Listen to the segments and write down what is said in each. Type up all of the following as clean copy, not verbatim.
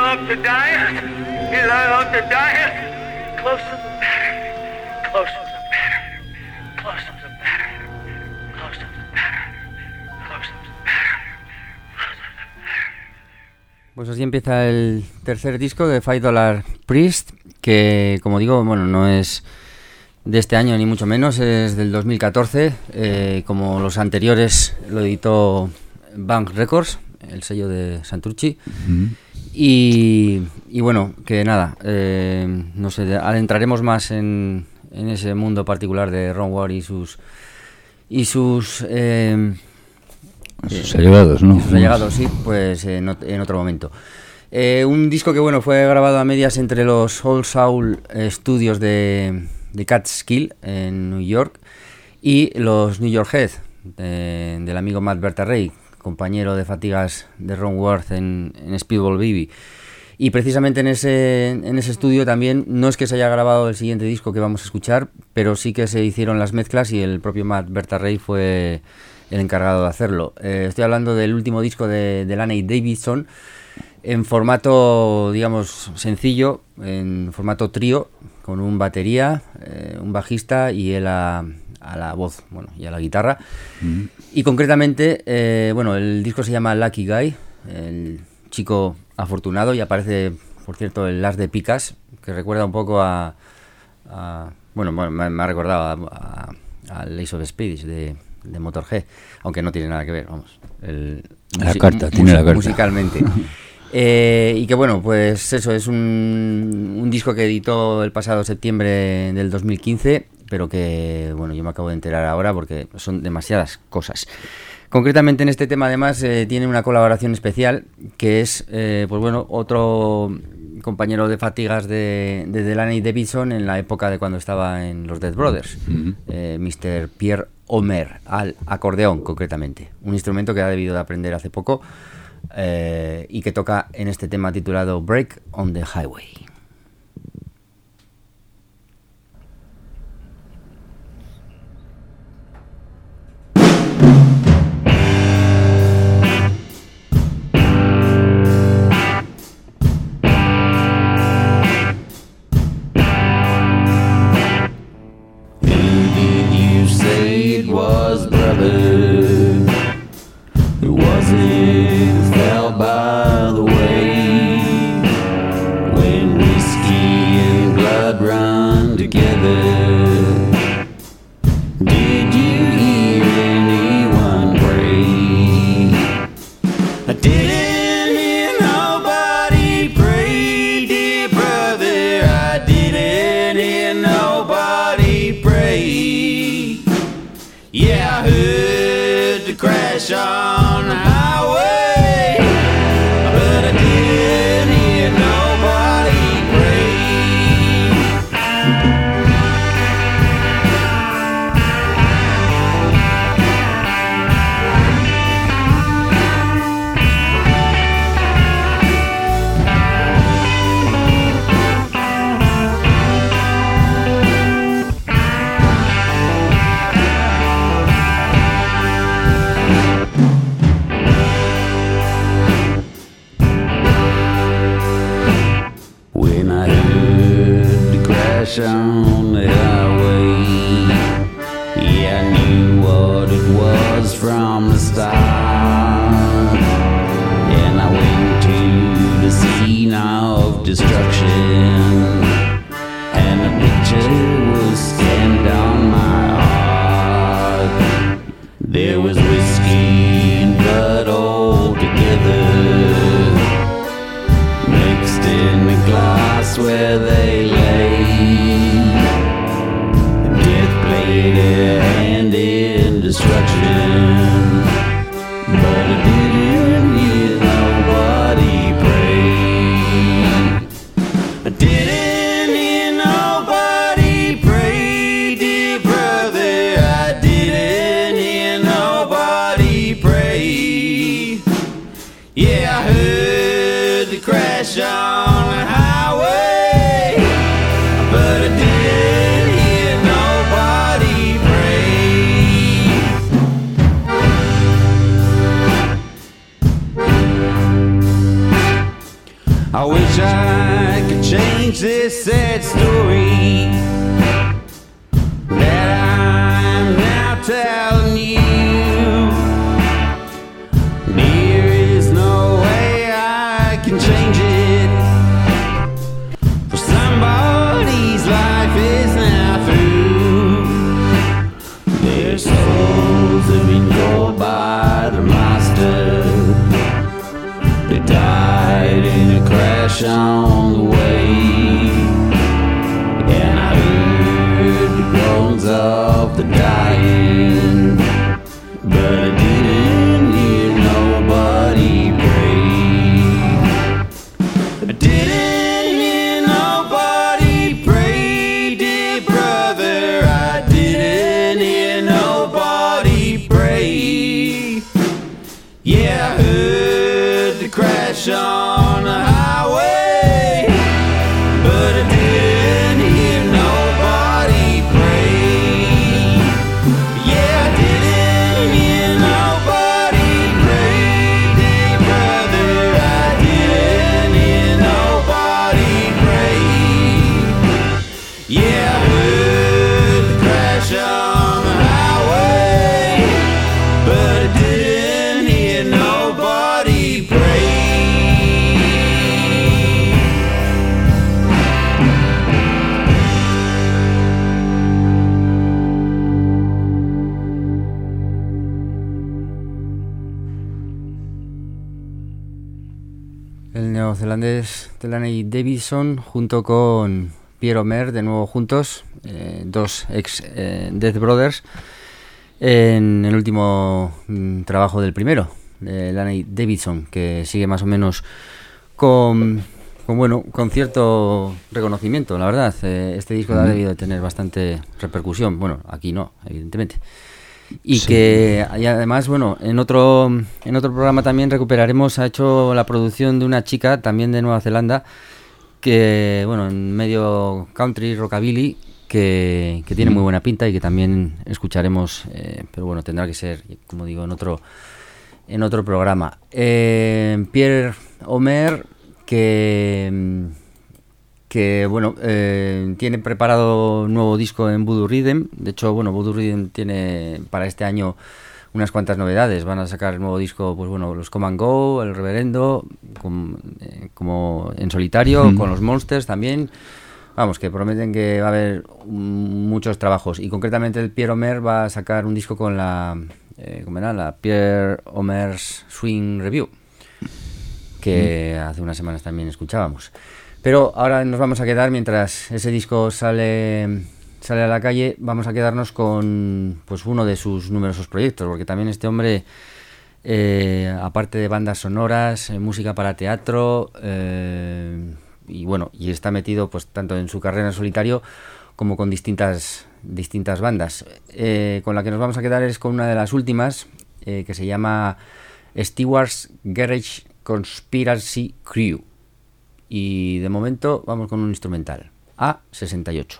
love to die. You love to die. Close to the pattern. Close to the pattern. Close to the pattern. Close to the pattern. Close to the pattern. Close to the pattern. Pues así empieza el tercer disco de $5 Priest, que como digo, bueno, no es de este año ni mucho menos, es del 2014, como los anteriores lo editó Bank Records, el sello de Santurce. Y bueno, que nada, no sé, adentraremos más en ese mundo particular de Ron Ward y sus allegados, ¿no? Sus allegados, sí, pues en otro momento. Un disco que bueno, fue grabado a medias entre los Old Soul Studios de Catskill en New York y los New York Head del amigo Matt Berta-Ray, compañero de fatigas de Ron Ward en Speedball Baby. Y precisamente en ese estudio también, no es que se haya grabado el siguiente disco que vamos a escuchar, pero sí que se hicieron las mezclas y el propio Matt Berta-Ray fue el encargado de hacerlo. Estoy hablando del último disco de Laney Davidson, en formato, digamos, sencillo, en formato trío, con un batería, un bajista y él a la voz, bueno, y a la guitarra. Y concretamente, bueno, el disco se llama Lucky Guy, el chico afortunado, y aparece, por cierto, el as de picas, que recuerda un poco bueno, me ha recordado al Ace of Spades de Motorhead, aunque no tiene nada que ver, vamos. La carta. Musicalmente. Y que bueno, pues eso, es un disco que editó el pasado septiembre del 2015, pero que bueno, yo me acabo de enterar ahora porque son demasiadas cosas. Concretamente en este tema además tiene una colaboración especial que es, pues bueno, otro compañero de fatigas de Laney Davidson en la época de cuando estaba en los Dead Brothers, Mr. Pierre Omer, al acordeón concretamente, un instrumento que ha debido de aprender hace poco. Y que toca en este tema titulado Break on the Highway. By the way, when whiskey and blood run together, did you hear anyone pray? I didn't hear nobody pray, dear brother. I didn't hear nobody pray. Yeah, I heard the crash on the highway. On the highway, yeah, I knew what it was from the start, and I went to the scene of destruction, and the picture was stamped on my heart. There was whiskey and blood all together, mixed in the glass where they lay. A hand in destruction, but I didn't hear nobody pray. I didn't hear nobody pray, dear brother. I didn't hear nobody pray. Yeah, I heard the crash on the highway, but I didn't. I wish I could change this sad story that I'm now telling you. There is no way I can change it, for somebody's life is now through. Their souls have been called by the master. They died in a crash on the way, and I heard the groans of the dying, but I didn't hear nobody pray. I didn't hear nobody pray, dear brother. I didn't hear nobody pray. Yeah, I heard the crash on the highway, but I didn't hear nobody pray. Yeah, I didn't hear nobody pray, dear brother. I didn't hear nobody pray. Yeah, I heard the crash on the highway, but I didn't hear nobody pray. El neozelandés Delaney Davidson junto con Pierre Omer, de nuevo juntos, dos ex Death Brothers, en el último trabajo del primero, de Delaney Davidson, que sigue más o menos con cierto reconocimiento, la verdad. Este disco ha debido de tener bastante repercusión, bueno, aquí no, evidentemente. Y sí, que y además, bueno, en otro programa también recuperaremos, ha hecho la producción de una chica también de Nueva Zelanda, que, bueno, en medio country, rockabilly, que tiene muy buena pinta y que también escucharemos, pero bueno, tendrá que ser, como digo, en otro programa. Pierre Omer, que bueno, tiene preparado un nuevo disco en Voodoo Rhythm. De hecho, bueno, Voodoo Rhythm tiene para este año unas cuantas novedades. Van a sacar el nuevo disco, pues bueno, los Come and Go, el Reverendo, como en solitario, con los Monsters también. Vamos, que prometen que va a haber muchos trabajos. Y concretamente el Pierre Omer va a sacar un disco con la Pierre Omer's Swing Review, que hace unas semanas también escuchábamos. Pero ahora nos vamos a quedar, mientras ese disco sale a la calle, vamos a quedarnos con, pues, uno de sus numerosos proyectos, porque también este hombre, aparte de bandas sonoras, música para teatro, y bueno, y está metido pues tanto en su carrera en solitario como con distintas bandas. Con la que nos vamos a quedar es con una de las últimas, que se llama Stewart's Garage Conspiracy Crew. Y de momento vamos con un instrumental, A68.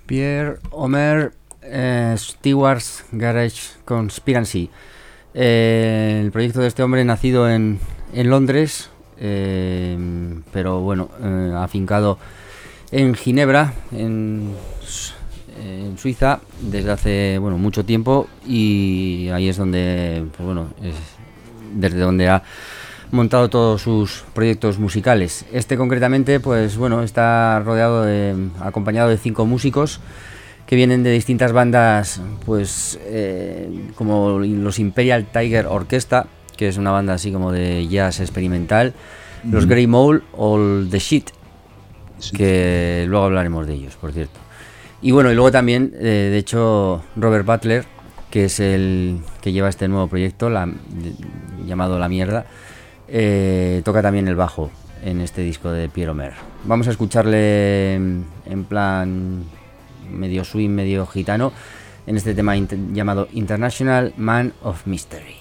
Pierre Omer Stewart's Garage Conspiracy. El proyecto de este hombre nacido en Londres, pero bueno, afincado en Ginebra, en Suiza, desde hace mucho tiempo, y ahí es donde, pues bueno, desde donde ha montado todos sus proyectos musicales. Este concretamente, pues bueno, está acompañado de 5 músicos que vienen de distintas bandas, pues como los Imperial Tiger Orchestra, que es una banda así como de jazz experimental, los Grey Mole o The Shit, que luego hablaremos de ellos, por cierto. Y bueno, y luego también, de hecho, Robert Butler, que es el que lleva este nuevo proyecto llamado La Mierda, toca también el bajo en este disco de Pierre Omer. Vamos a escucharle en plan medio swing, medio gitano, en este tema llamado International Man of Mystery.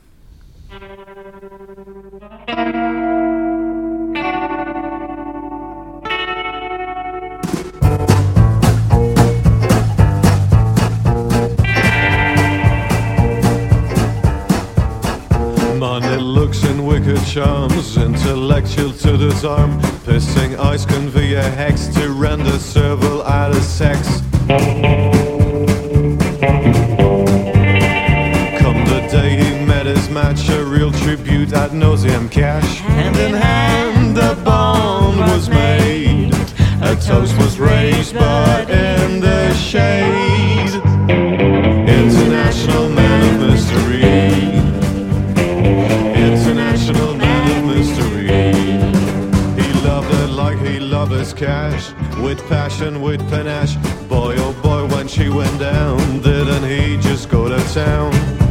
Money looks and wicked charms, intellectual to disarm, pissing ice can be a hex to render servile out of sex. Come the day he met his match, a real tribute ad nauseam cash. Hand in hand the bond was made, a toast was raised but in the shade. International man of mystery, international man of mystery. He loved her like he loved his cash, with passion, with panache. Boy, oh boy, when she went down, didn't he just go to town?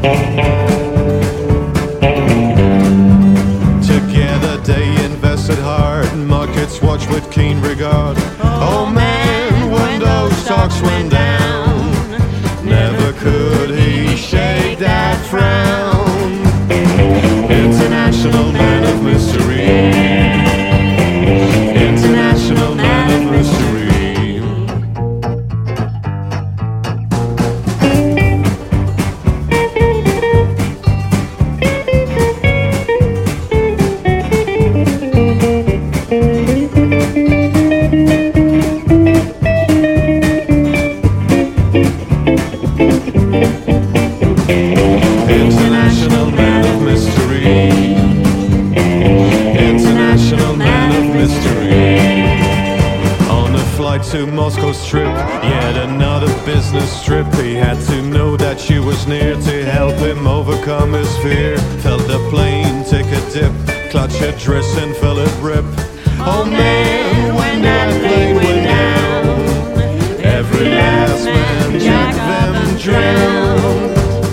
Together they invested hard, markets watched with keen regard. Oh man, when those stocks went down, never could he shake that frown. International man of mystery, international man of mystery. International man of mystery, international man of mystery. On a flight to Moscow's trip, yet another business trip. He had to know that she was near to help him overcome his fear. Felt the plane take a dip, clutch her dress and felt it rip. Oh man, when that plane went down, every last man Jack them drowned.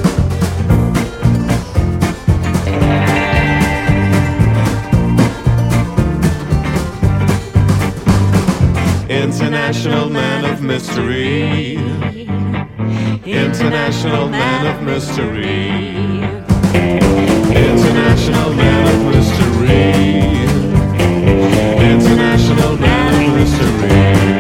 International man of mystery, international man of mystery, international man of mystery, international man of mystery.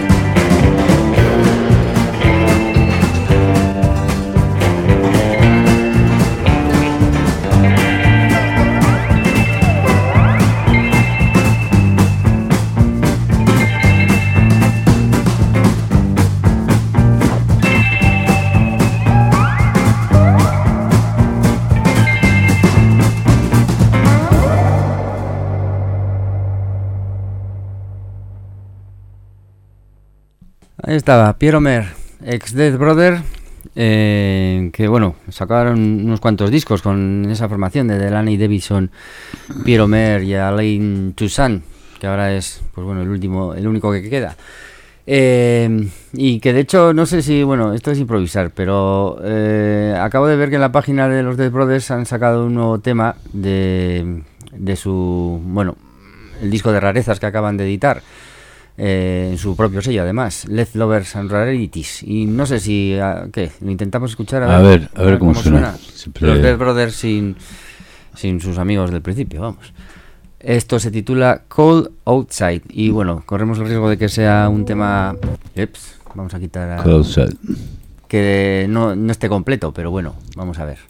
Ahí estaba, Pierre Omer, ex Death Brother, que bueno, sacaron unos cuantos discos con esa formación de Delaney Davidson, Pierre Omer y Alain Toussaint, que ahora es, pues bueno, el único que queda. Y que de hecho, no sé si, bueno, esto es improvisar, pero acabo de ver que en la página de los Death Brothers han sacado un nuevo tema de su, bueno, el disco de rarezas que acaban de editar. En su propio sello, además, Leftovers and Rarities. Y no sé si, ¿qué? Lo intentamos escuchar a ver cómo suena. Los Death Brothers sin sus amigos del principio, vamos. Esto se titula Cold Outside. Y bueno, corremos el riesgo de que sea un tema Vamos a quitar Closer. que no esté completo, pero bueno, vamos a ver.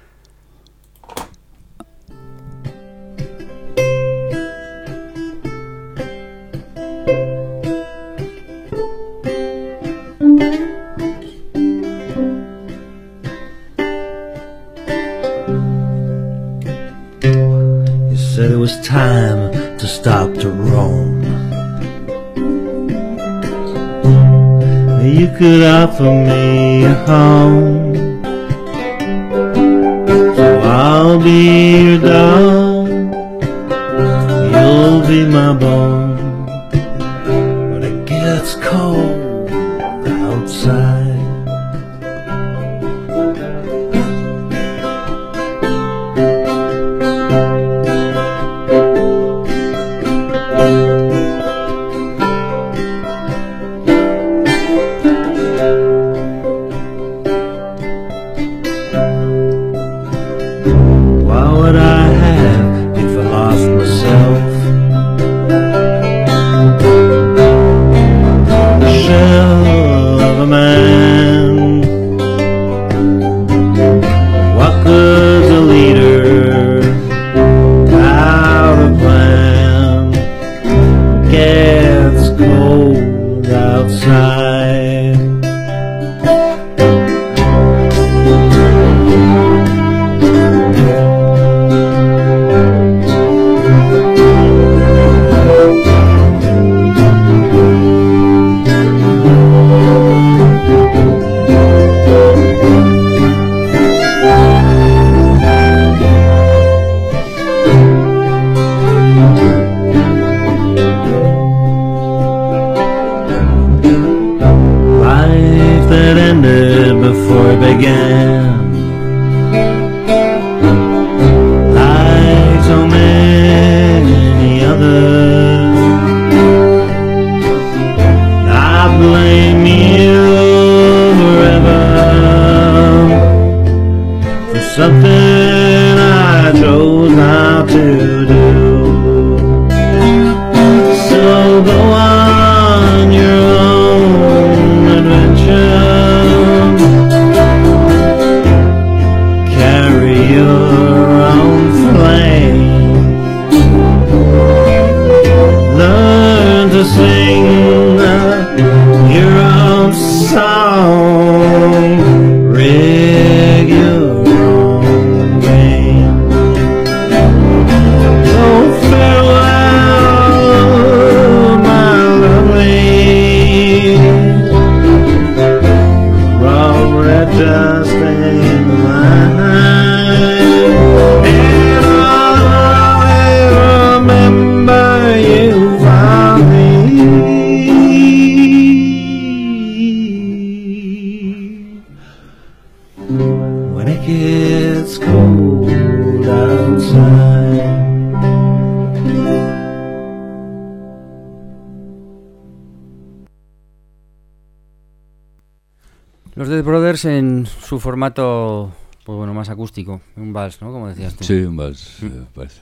You said it was time to stop to roam. You could offer me a home, so I'll be your dog, you'll be my bone. When it gets cold outside, Los Dead Brothers en su formato, pues bueno, más acústico, un vals, ¿no? Como decías tú. Sí, un vals, parece.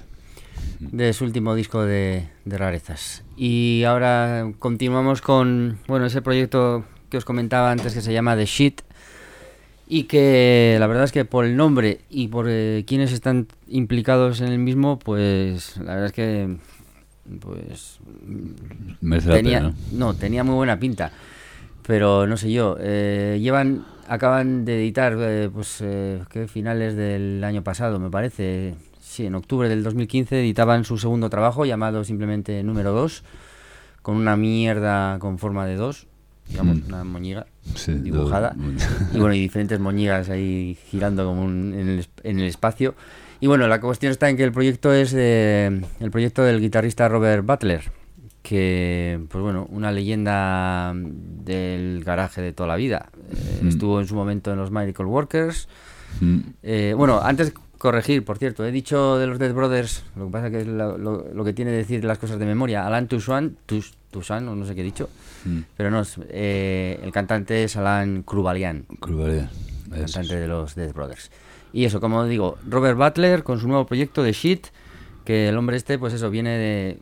De su último disco de rarezas. Y ahora continuamos con, bueno, ese proyecto que os comentaba antes que se llama The Shit, y que la verdad es que por el nombre y por quienes están implicados en el mismo, pues la verdad es que pues tenía muy buena pinta. Pero no sé yo, acaban de editar, finales del año pasado, me parece, sí, en octubre del 2015 editaban su segundo trabajo llamado simplemente Número 2, con una mierda con forma de 2, digamos, una moñiga dibujada, y bueno, y diferentes moñigas ahí girando como en el espacio. Y bueno, la cuestión está en que el proyecto es el proyecto del guitarrista Robert Butler, que, pues bueno, una leyenda del garaje de toda la vida. Estuvo en su momento en los Miracle Workers. Bueno, antes corregir, por cierto, he dicho de los Dead Brothers, lo que pasa que es lo que tiene que decir las cosas de memoria, Alan Toussaint, o no sé qué he dicho, pero no, el cantante es Alan Kruvalian, cantante de los Dead Brothers. Y eso, como digo, Robert Butler con su nuevo proyecto de Shit, que el hombre este, pues eso, viene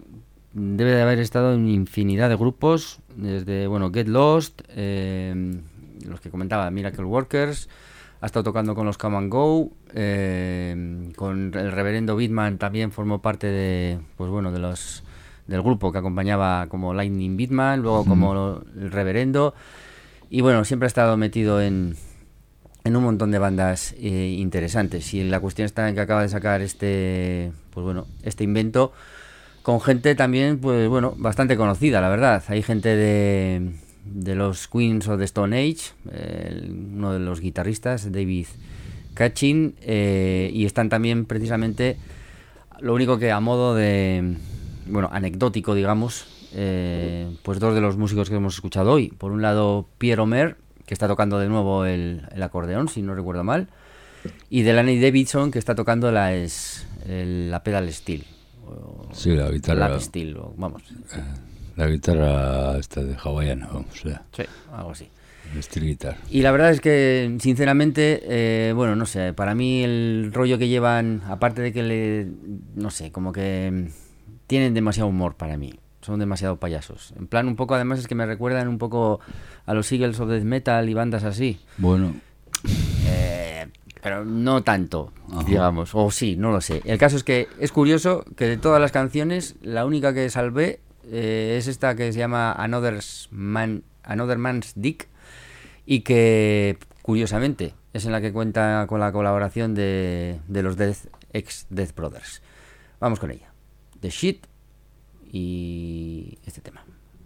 debe de haber estado en infinidad de grupos, desde, bueno, Get Lost, los que comentaba, Miracle Workers, ha estado tocando con los Come and Go, con el reverendo Beatman también formó parte de, pues bueno, del grupo que acompañaba como Lightning Beatman, luego como el reverendo, y bueno, siempre ha estado metido en un montón de bandas interesantes, y la cuestión está en que acaba de sacar este invento con gente también, pues bueno, bastante conocida, la verdad. Hay gente de los Queens o de Stone Age, uno de los guitarristas, David Cachin, y están también precisamente, lo único que a modo de, bueno, anecdótico, digamos, pues dos de los músicos que hemos escuchado hoy. Por un lado, Pierre Omer, que está tocando de nuevo el acordeón, si no recuerdo mal, y Delaney Davidson, que está tocando la pedal steel. Sí, la guitarra. La steel, vamos. La guitarra esta de hawaiana, vamos, sí, algo así. Steel guitar. Y la verdad es que, sinceramente, bueno, no sé, para mí el rollo que llevan, aparte de que no sé, como que tienen demasiado humor para mí. Son demasiado payasos. En plan, un poco, además, es que me recuerdan un poco a los Eagles of Death Metal y bandas así. Bueno. Pero no tanto, digamos. O sí, no lo sé. El caso es que es curioso que de todas las canciones, la única que salvé es esta que se llama Another Man's Dick, y que, curiosamente, es en la que cuenta con la colaboración de los ex-Death Brothers. Vamos con ella. The Shit y este tema.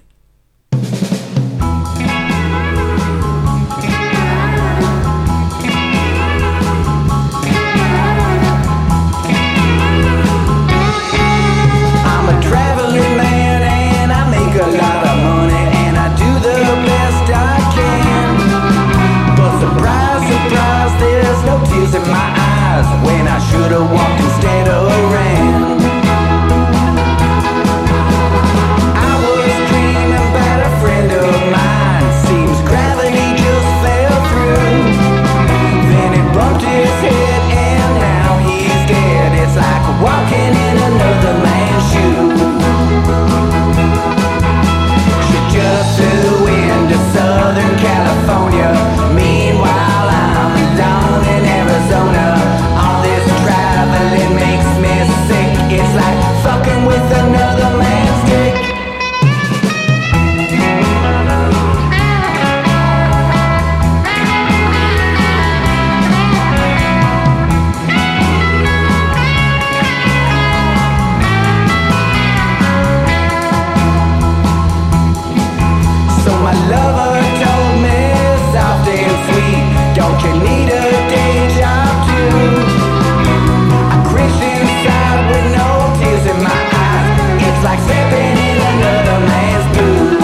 I'm a traveling man and I make a lot of money and I do the best I can. But surprise, surprise, there's no tears in my eyes when I should have walked instead of ran. Bumped his head and now he's dead. It's like walking in another man's shoes. She just flew into Southern California. Meanwhile I'm down in Arizona. All this traveling makes me sick. It's like fucking with another man's dick. My lover told me soft and sweet, don't you need a day job too? I cringe inside with no tears in my eyes. It's like stepping in another man's booth.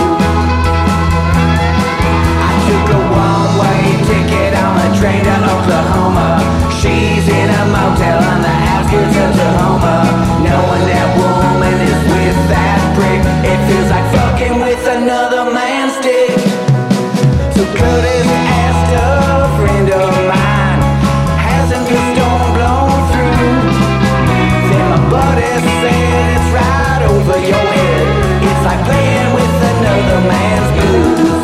I took a one-way ticket on a train to Oklahoma. She's in a motel on the outskirts of Tacoma. Knowing that woman is with that prick, it feels like fucking with another man's dick. So Curtis asked a friend of mine, hasn't the storm blown through? Then my buddy said it's right over your head. It's like playing with another man's blues.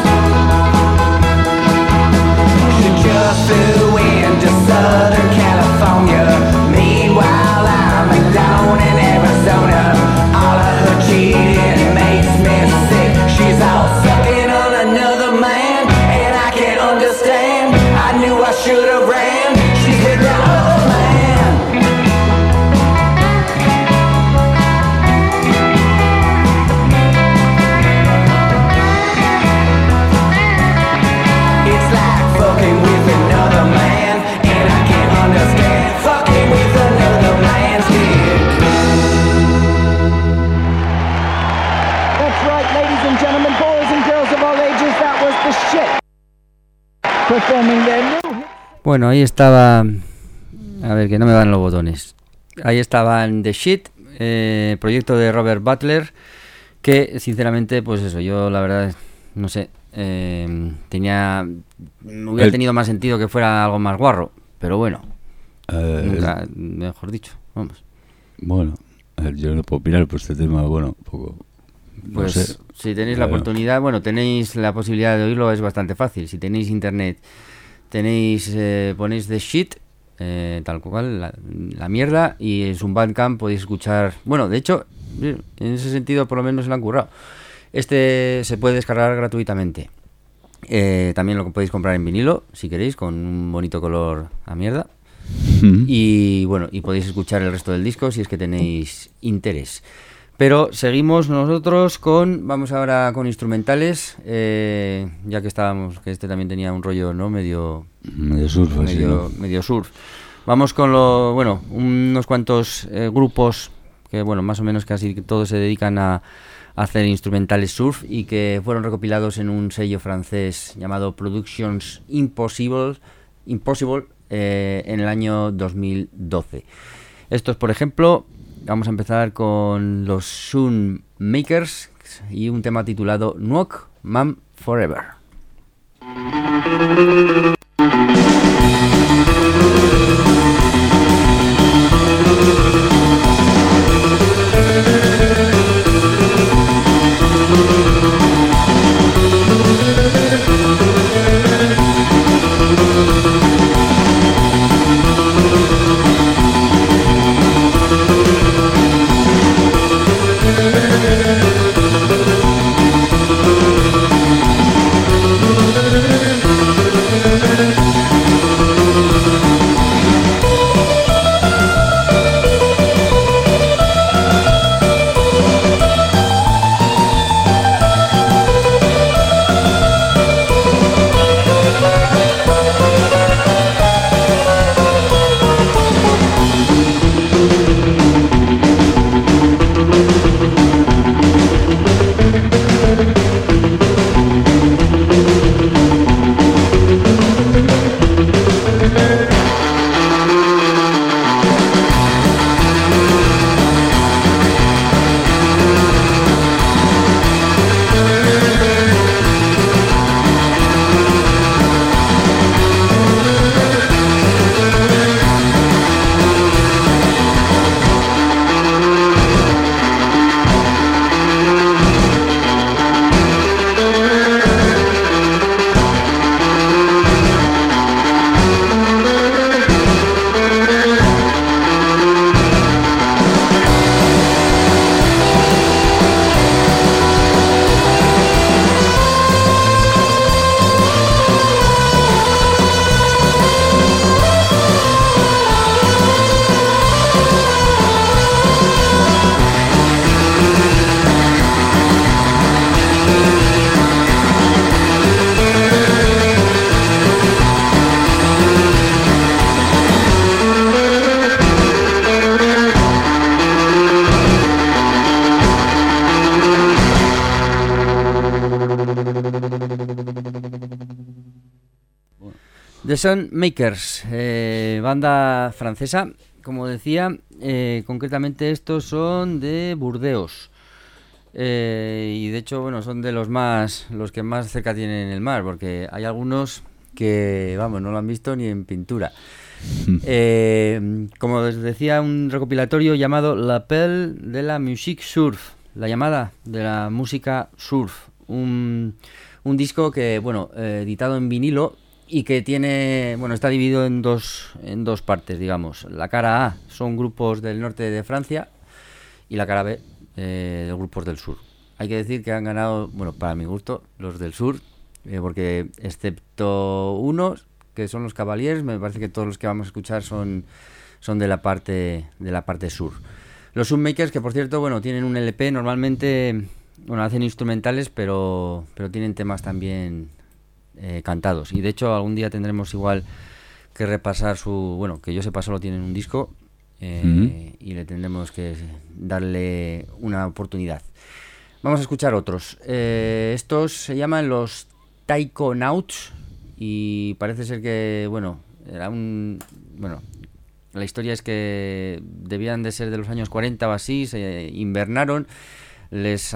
She just flew into Southern California. Meanwhile I'm down in Arizona. All of her cheating makes me sick. She's all sucking on another man, and I can't understand. I knew I should have ran. She's with the other man. It's like fucking with another man, and I can't understand. Fucking with another man's dick. That's right, ladies and gentlemen, boys and girls of all ages, that was The Shit. Performing their new... Bueno, ahí estaba... A ver, que no me van los botones. Ahí estaban The Shit, proyecto de Robert Butler, que sinceramente, pues eso, yo la verdad, no sé, hubiera tenido más sentido que fuera algo más guarro, pero bueno, nunca, mejor dicho, vamos. Bueno, a ver, yo no puedo opinar por este tema, bueno, un poco Pues No sé. si tenéis la Claro. oportunidad, bueno, tenéis la posibilidad de oírlo, es bastante fácil. Si tenéis internet, ponéis The Shit, tal cual, la mierda, y en su Bandcamp podéis escuchar. Bueno, de hecho, en ese sentido por lo menos se lo han currado. Este se puede descargar gratuitamente. También lo podéis comprar en vinilo, si queréis, con un bonito color a mierda. Y bueno, y podéis escuchar el resto del disco si es que tenéis interés. Pero seguimos nosotros vamos ahora con instrumentales, ya que estábamos, que este también tenía un rollo, ¿no? Medio surf, así, ¿no? medio surf. Vamos con unos cuantos grupos que, bueno, más o menos casi todos se dedican a hacer instrumentales surf y que fueron recopilados en un sello francés llamado Productions Impossible en el año 2012. Estos, por ejemplo, vamos a empezar con los Sun Makers y un tema titulado Nuok Man Forever. The Sun Makers, banda francesa, como decía, concretamente estos son de Burdeos. Y de hecho, bueno, son de los que más cerca tienen el mar, porque hay algunos que, vamos, no lo han visto ni en pintura. Como les decía, un recopilatorio llamado L'Appel de la Musique Surf, la llamada de la música surf, un disco que, bueno, editado en vinilo y que tiene, bueno, está dividido en dos partes, digamos. La cara A son grupos del norte de Francia y la cara B de grupos del sur. Hay que decir que han ganado, bueno, para mi gusto, los del sur, porque excepto unos, que son los Cavaliers, me parece que todos los que vamos a escuchar son de la parte sur. Los Sunmakers, que por cierto, bueno, tienen un LP, normalmente, bueno, hacen instrumentales, pero tienen temas también cantados. Y de hecho, algún día tendremos igual que repasar bueno, que yo sepa, solo tienen un disco, y le tendremos que darle una oportunidad. Vamos a escuchar otros. Estos se llaman los Taikonauts y parece ser que, bueno, la historia es que debían de ser de los años 40 o así, se invernaron, les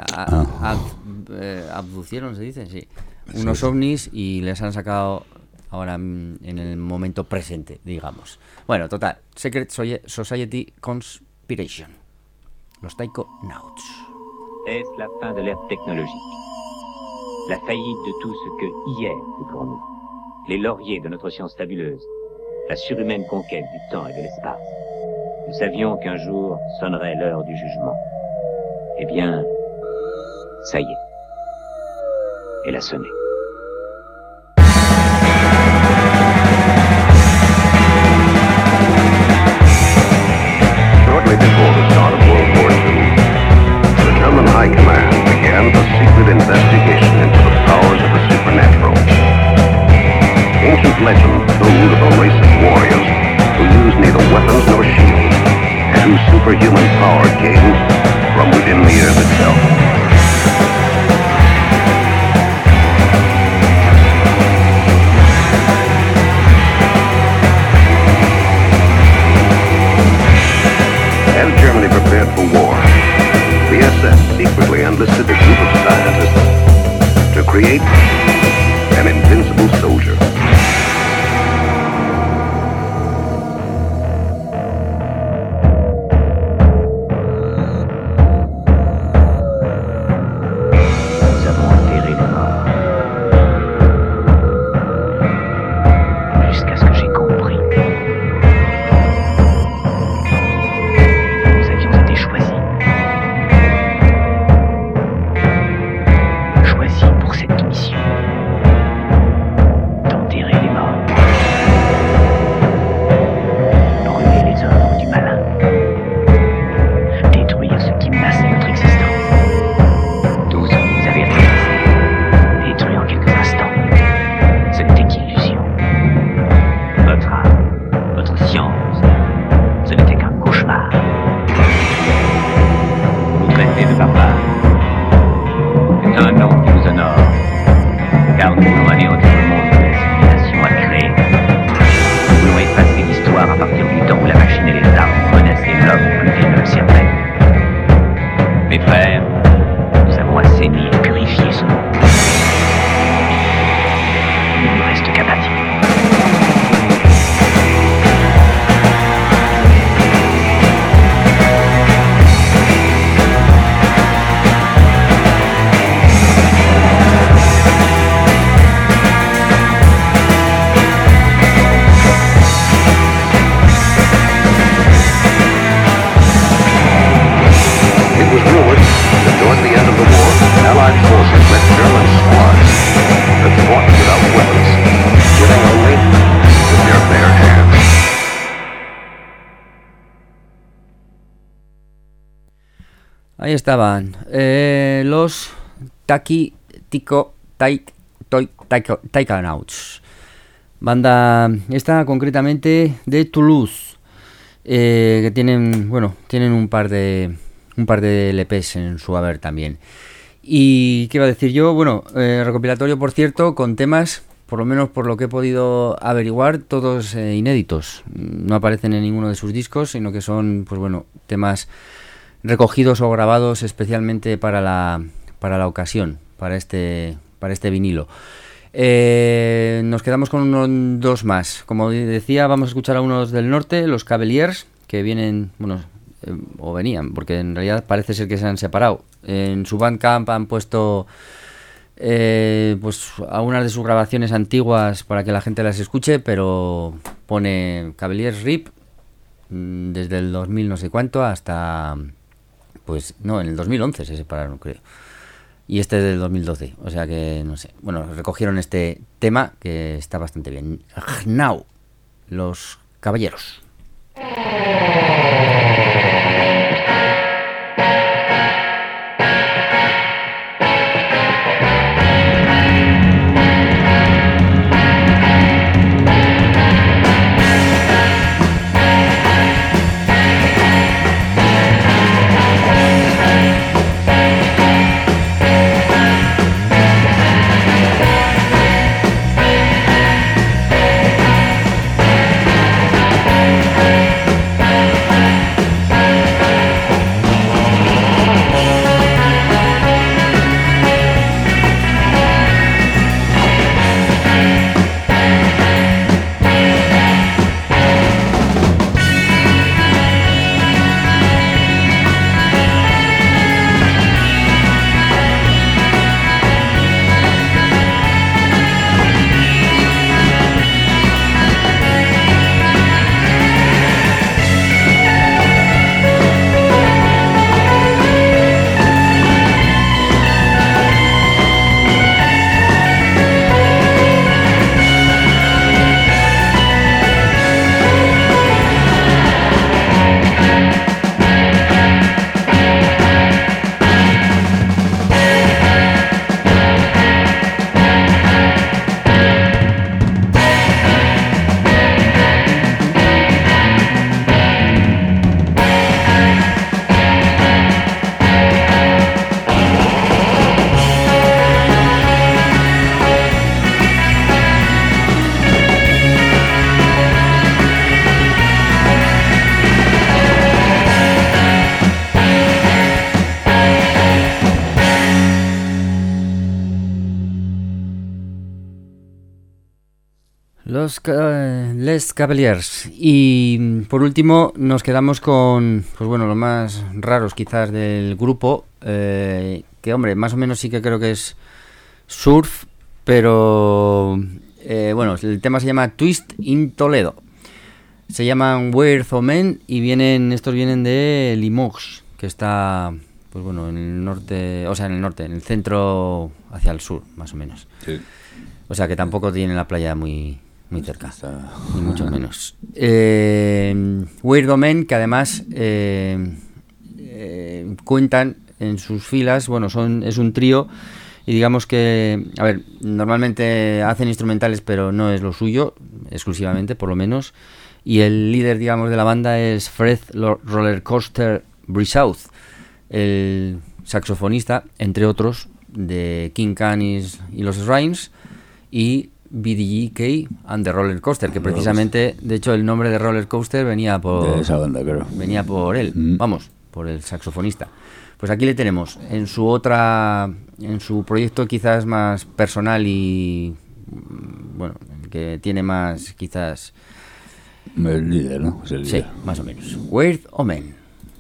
abducieron, se dice, sí, unos ovnis y les han sacado ahora en el momento presente, digamos. Bueno, total, Secret Society Conspiration, los Taikonauts. Est-ce la fin de l'ère technologique? La faillite de tout ce que hier fut pour nous? Les lauriers de notre science fabuleuse? La surhumaine conquête du temps et de l'espace? Nous savions qu'un jour sonnerait l'heure du jugement. Eh bien, ça y est. Elle a sonné. Shortly before the start of World War II, the German High Command began a secret investigation into the powers of the supernatural. Ancient legend told of a race of warriors who used neither weapons nor shields, and whose superhuman power came from within the earth itself. As Germany prepared for war, the SS secretly enlisted a group of scientists to create an invincible soldier. Nous avons enterré les morts. Jusqu'à ce que j'ai compris. Nous avions été choisis. Choisis pour cette mission. D'enterrer les morts. Brûler les œuvres du malin. Détruire ce qui menaçait notre existence. Tous vous avez réalisé. Détruit en quelques instants. Ce n'était qu'illusion. Votre âme, votre science, ce n'était qu'un cauchemar. Vous traitez de barbares. C'est un nom qui vous honore, car nous voulons anéantir le monde que la civilisation a créé. Nous voulons effacer l'histoire à partir du temps où la machine et les armes menaçaient l'homme plus vieux que le siècle. Mes frères, nous avons assaini et purifié ce monde. Il ne nous reste qu'à bâtir. It was rumored that toward the end of the war, Allied forces met German squads that fought without weapons, killing only with their bare hands. Ahí estaban los Taikanauts. Banda esta concretamente de Toulouse, que tienen un par de LPs en su haber también. Y qué iba a decir yo, recopilatorio por cierto, con temas, por lo menos por lo que he podido averiguar, todos inéditos. No aparecen en ninguno de sus discos, sino que son temas recogidos o grabados especialmente para la ocasión, para este vinilo. Nos quedamos con dos más. Como decía, vamos a escuchar a unos del norte, los Cavaliers, que vienen, o venían, porque en realidad parece ser que se han separado. En su Bandcamp han puesto algunas de sus grabaciones antiguas para que la gente las escuche, pero pone Cavaliers RIP desde el 2000 no sé cuánto hasta en el 2011 se separaron, creo. Y este es del 2012, o sea que no sé. Recogieron este tema que está bastante bien. Now, los caballeros. Les Cavaliers. Y por último nos quedamos con, pues bueno, los más raros quizás del grupo, que hombre, más o menos sí que creo que es surf, pero bueno, el tema se llama Twist in Toledo. Se llaman Weird Men y estos vienen de Limoges, que está, pues bueno, en el norte, o sea, en el centro hacia el sur, más o menos. Sí. O sea que tampoco tienen la playa muy cerca, ni mucho menos. Weird Men, que además cuentan en sus filas, bueno, es un trío, y digamos que, a ver, normalmente hacen instrumentales, pero no es lo suyo, exclusivamente, por lo menos. Y el líder, digamos, de la banda es Fred Rollercoaster Brisouth, el saxofonista, entre otros, de King Canis y los Shrines, y BDK and the Roller Coaster, que precisamente, de hecho, el nombre de Roller Coaster venía por... De esa banda, claro. Venía por él, vamos, por el saxofonista. Pues aquí le tenemos, en su proyecto quizás más personal y, bueno, que tiene más, quizás... El líder, ¿no? Es el líder. Sí, más o menos. Weird Men.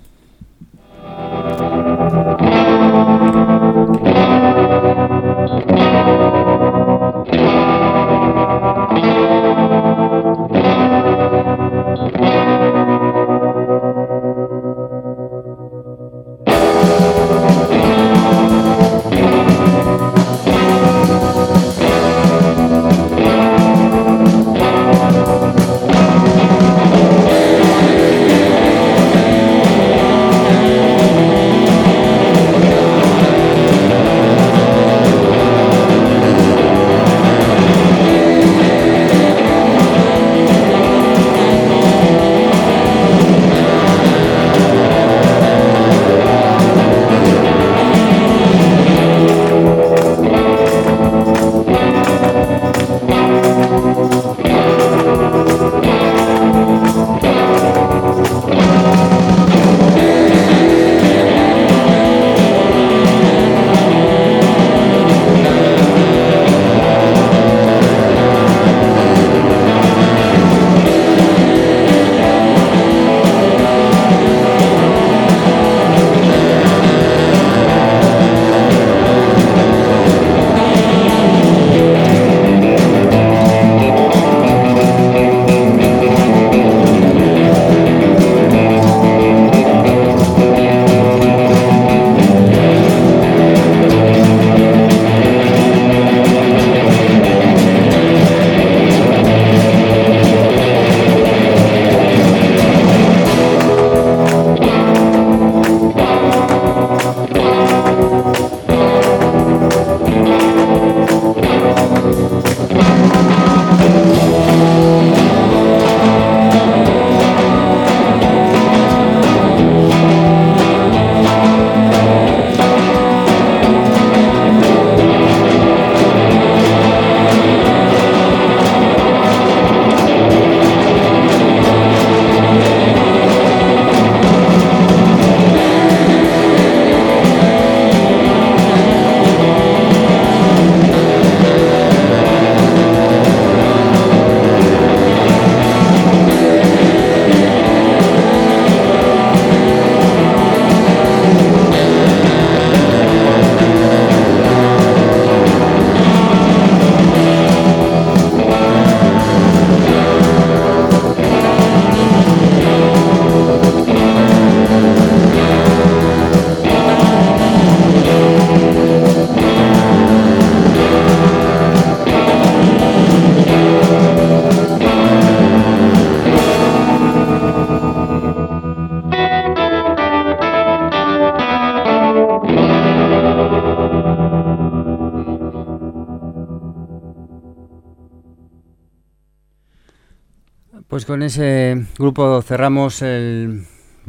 Pues con ese grupo cerramos el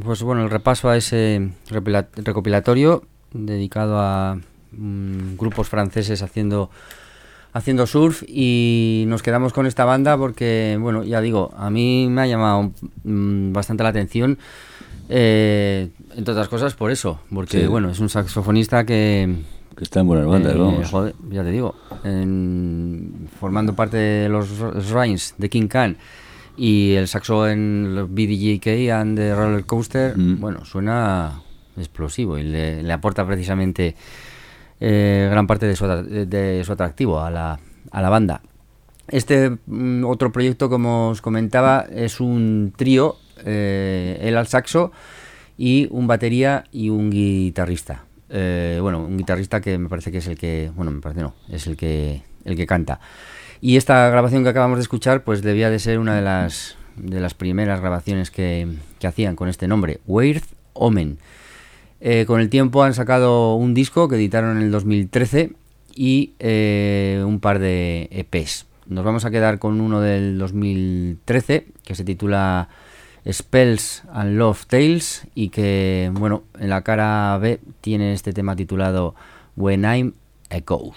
repaso a ese recopilatorio dedicado a grupos franceses haciendo surf, y nos quedamos con esta banda porque, bueno, ya digo, a mí me ha llamado bastante la atención, entre otras cosas por eso, porque sí, bueno, es un saxofonista que Que está en buenas bandas, vamos. Joder, ya te digo, formando parte de los Rhymes de King Khan y el saxo en los BDJK and the Roller Coaster, bueno, suena explosivo y le aporta precisamente gran parte de su atractivo a la banda. Este otro proyecto, como os comentaba, es un trío, él al saxo y un batería y un guitarrista. Un guitarrista que me parece que es el que... Bueno, me parece no, es el que canta. Y esta grabación que acabamos de escuchar, pues debía de ser una de las primeras grabaciones que hacían con este nombre, Weird Omen. Con el tiempo han sacado un disco que editaron en el 2013 y un par de EPs. Nos vamos a quedar con uno del 2013 que se titula Spells and Love Tales y que, bueno, en la cara B tiene este tema titulado When I'm a Ghost.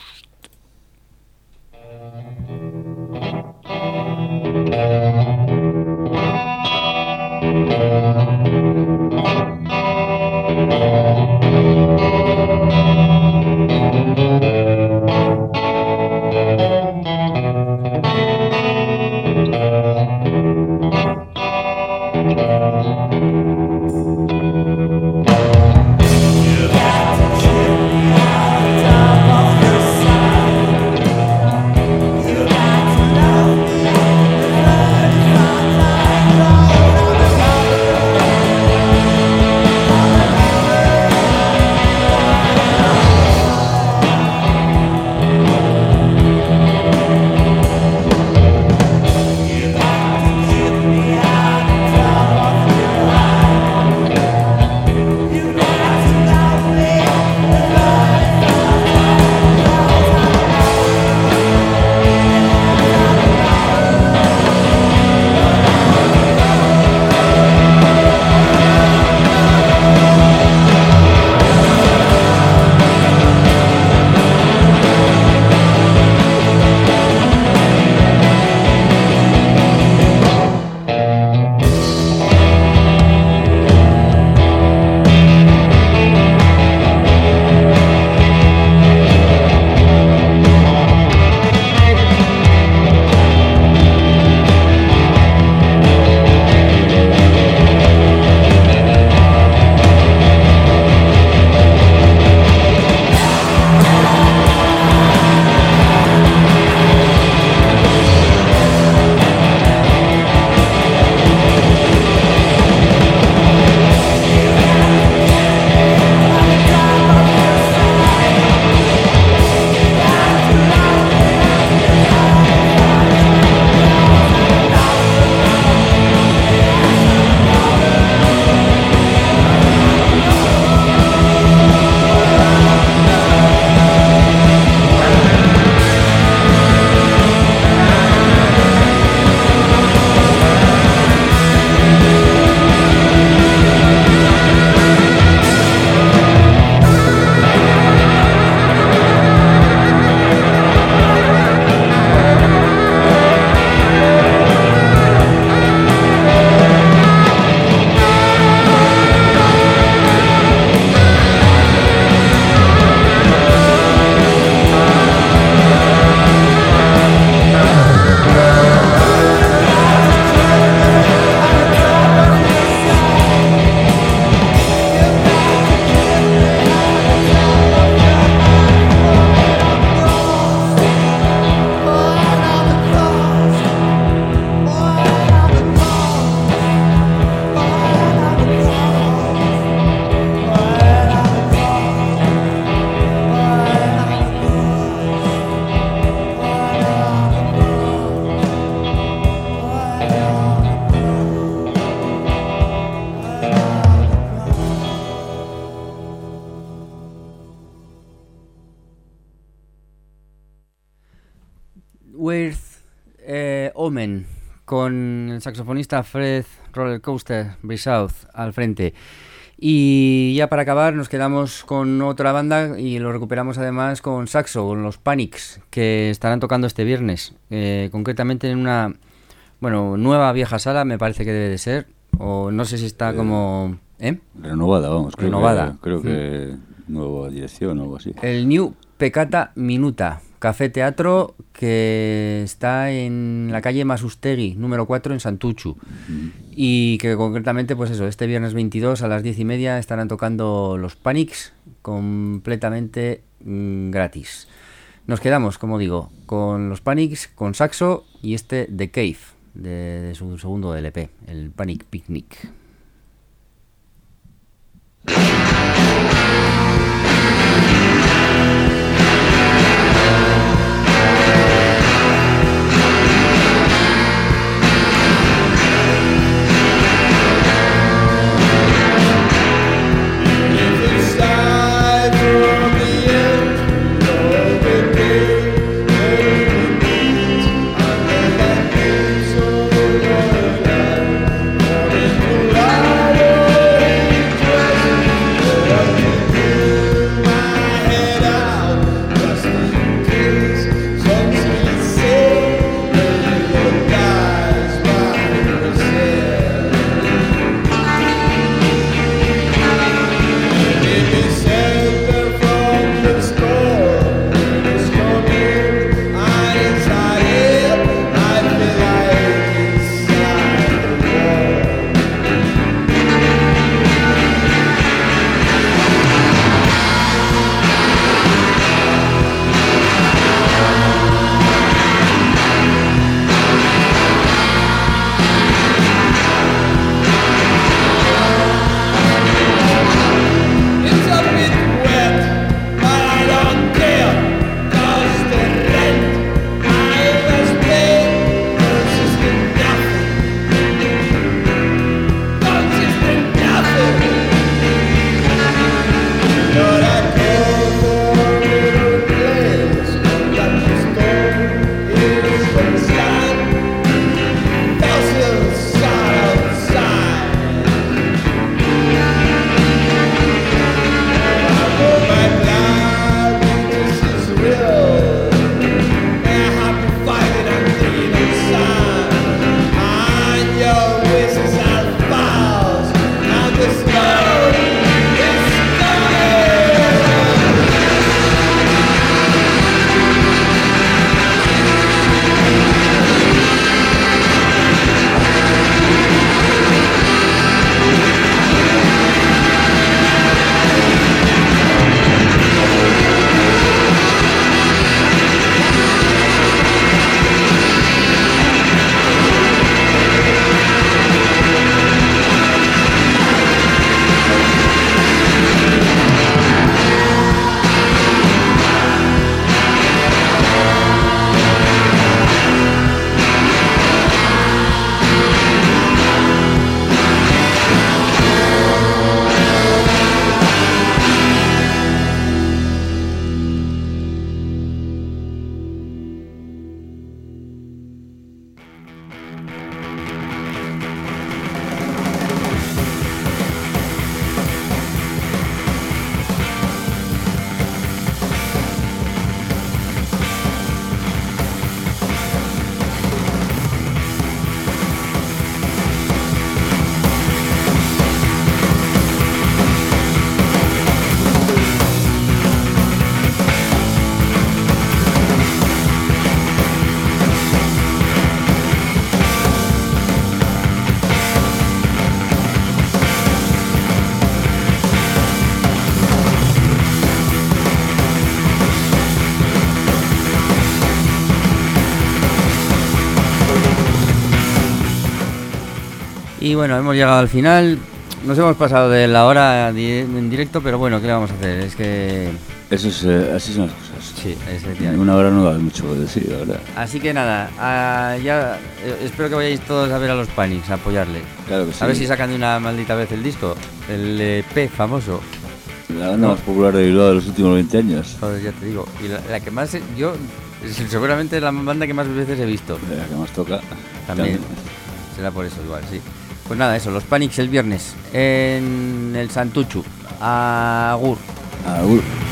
Weird Omen, con el saxofonista Fred Rollercoaster Brisouth al frente. Y ya para acabar nos quedamos con otra banda y lo recuperamos además con saxo, con los Panics, que estarán tocando este viernes, concretamente en una nueva vieja sala, me parece que debe de ser, o no sé si está como... Renovada, vamos. Renovada. Creo que nueva dirección o algo así. El New Peccata Minuta, café teatro que está en la calle Masustegui, número 4 en Santuchu. Y que concretamente, pues eso, este viernes 22 a las 10:30 estarán tocando los Panics completamente gratis. Nos quedamos, como digo, con los Panics, con saxo y este The Cave de su segundo LP, el Panic Picnic. Y bueno, hemos llegado al final. Nos hemos pasado de la hora en directo, pero bueno, ¿qué le vamos a hacer? Es que... Eso es, así son las cosas. Sí, efectivamente. En una hora no da mucho que decir, la verdad. Así que nada, ya espero que vayáis todos a ver a los Panics, a apoyarle. Claro que sí. A ver si sacan de una maldita vez el disco, el EP famoso. La banda más popular de Bilbao de los últimos 20 años. Joder, ya te digo. Y la que más, yo, seguramente es la banda que más veces he visto. La que más toca. También. Será por eso igual, sí. Pues nada, eso, los Panics el viernes en el Santuchu. Agur. Agur.